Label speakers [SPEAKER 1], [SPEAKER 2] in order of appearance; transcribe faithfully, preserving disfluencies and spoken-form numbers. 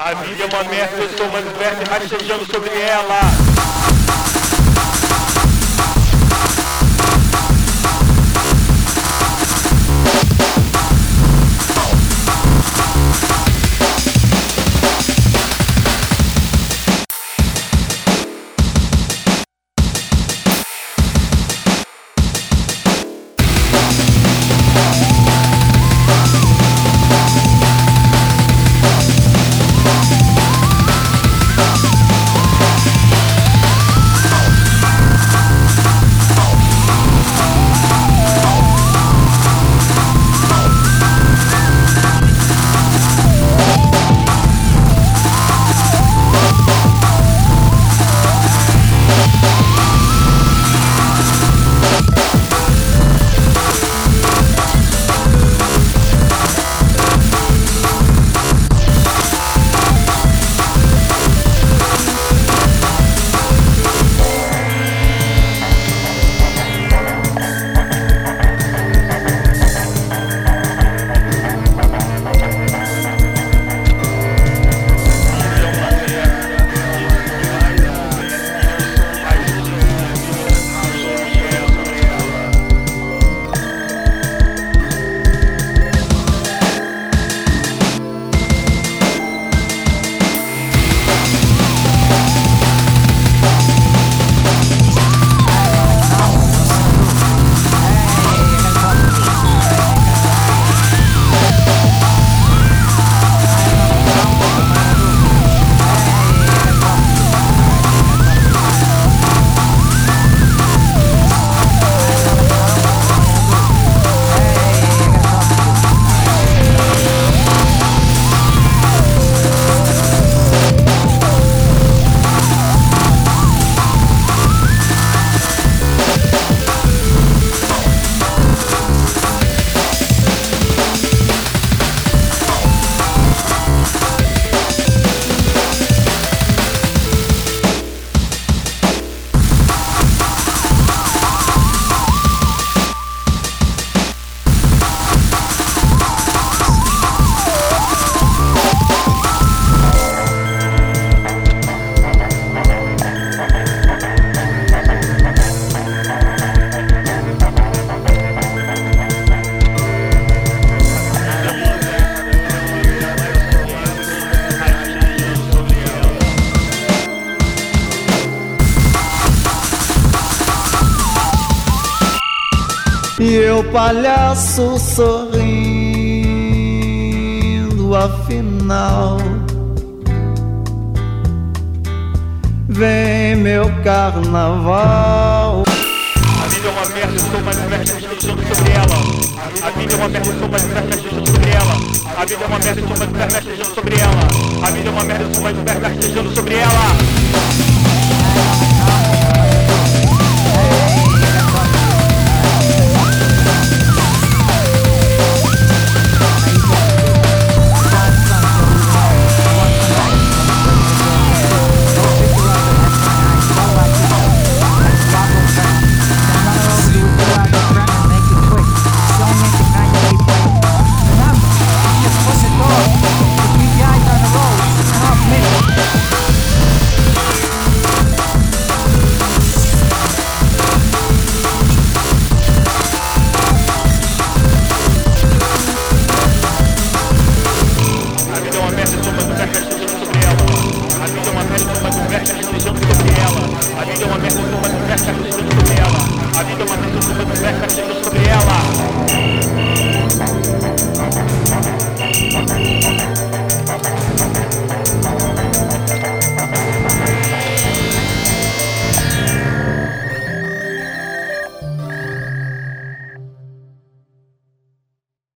[SPEAKER 1] A vida é uma merda, eu sou uma merda rastejando sobre ela.
[SPEAKER 2] E eu, palhaço, sorrindo, afinal, vem meu carnaval.
[SPEAKER 1] A vida é uma merda, eu sou uma merda rastejando sobre ela. A vida é uma merda, eu sou uma merda rastejando sobre ela. A vida é uma merda, eu sou uma merda rastejando sobre ela. A vida é uma merda, eu sou uma merda rastejando sobre ela. A vida é uma merda, eu sou uma merda rastejando sobre ela.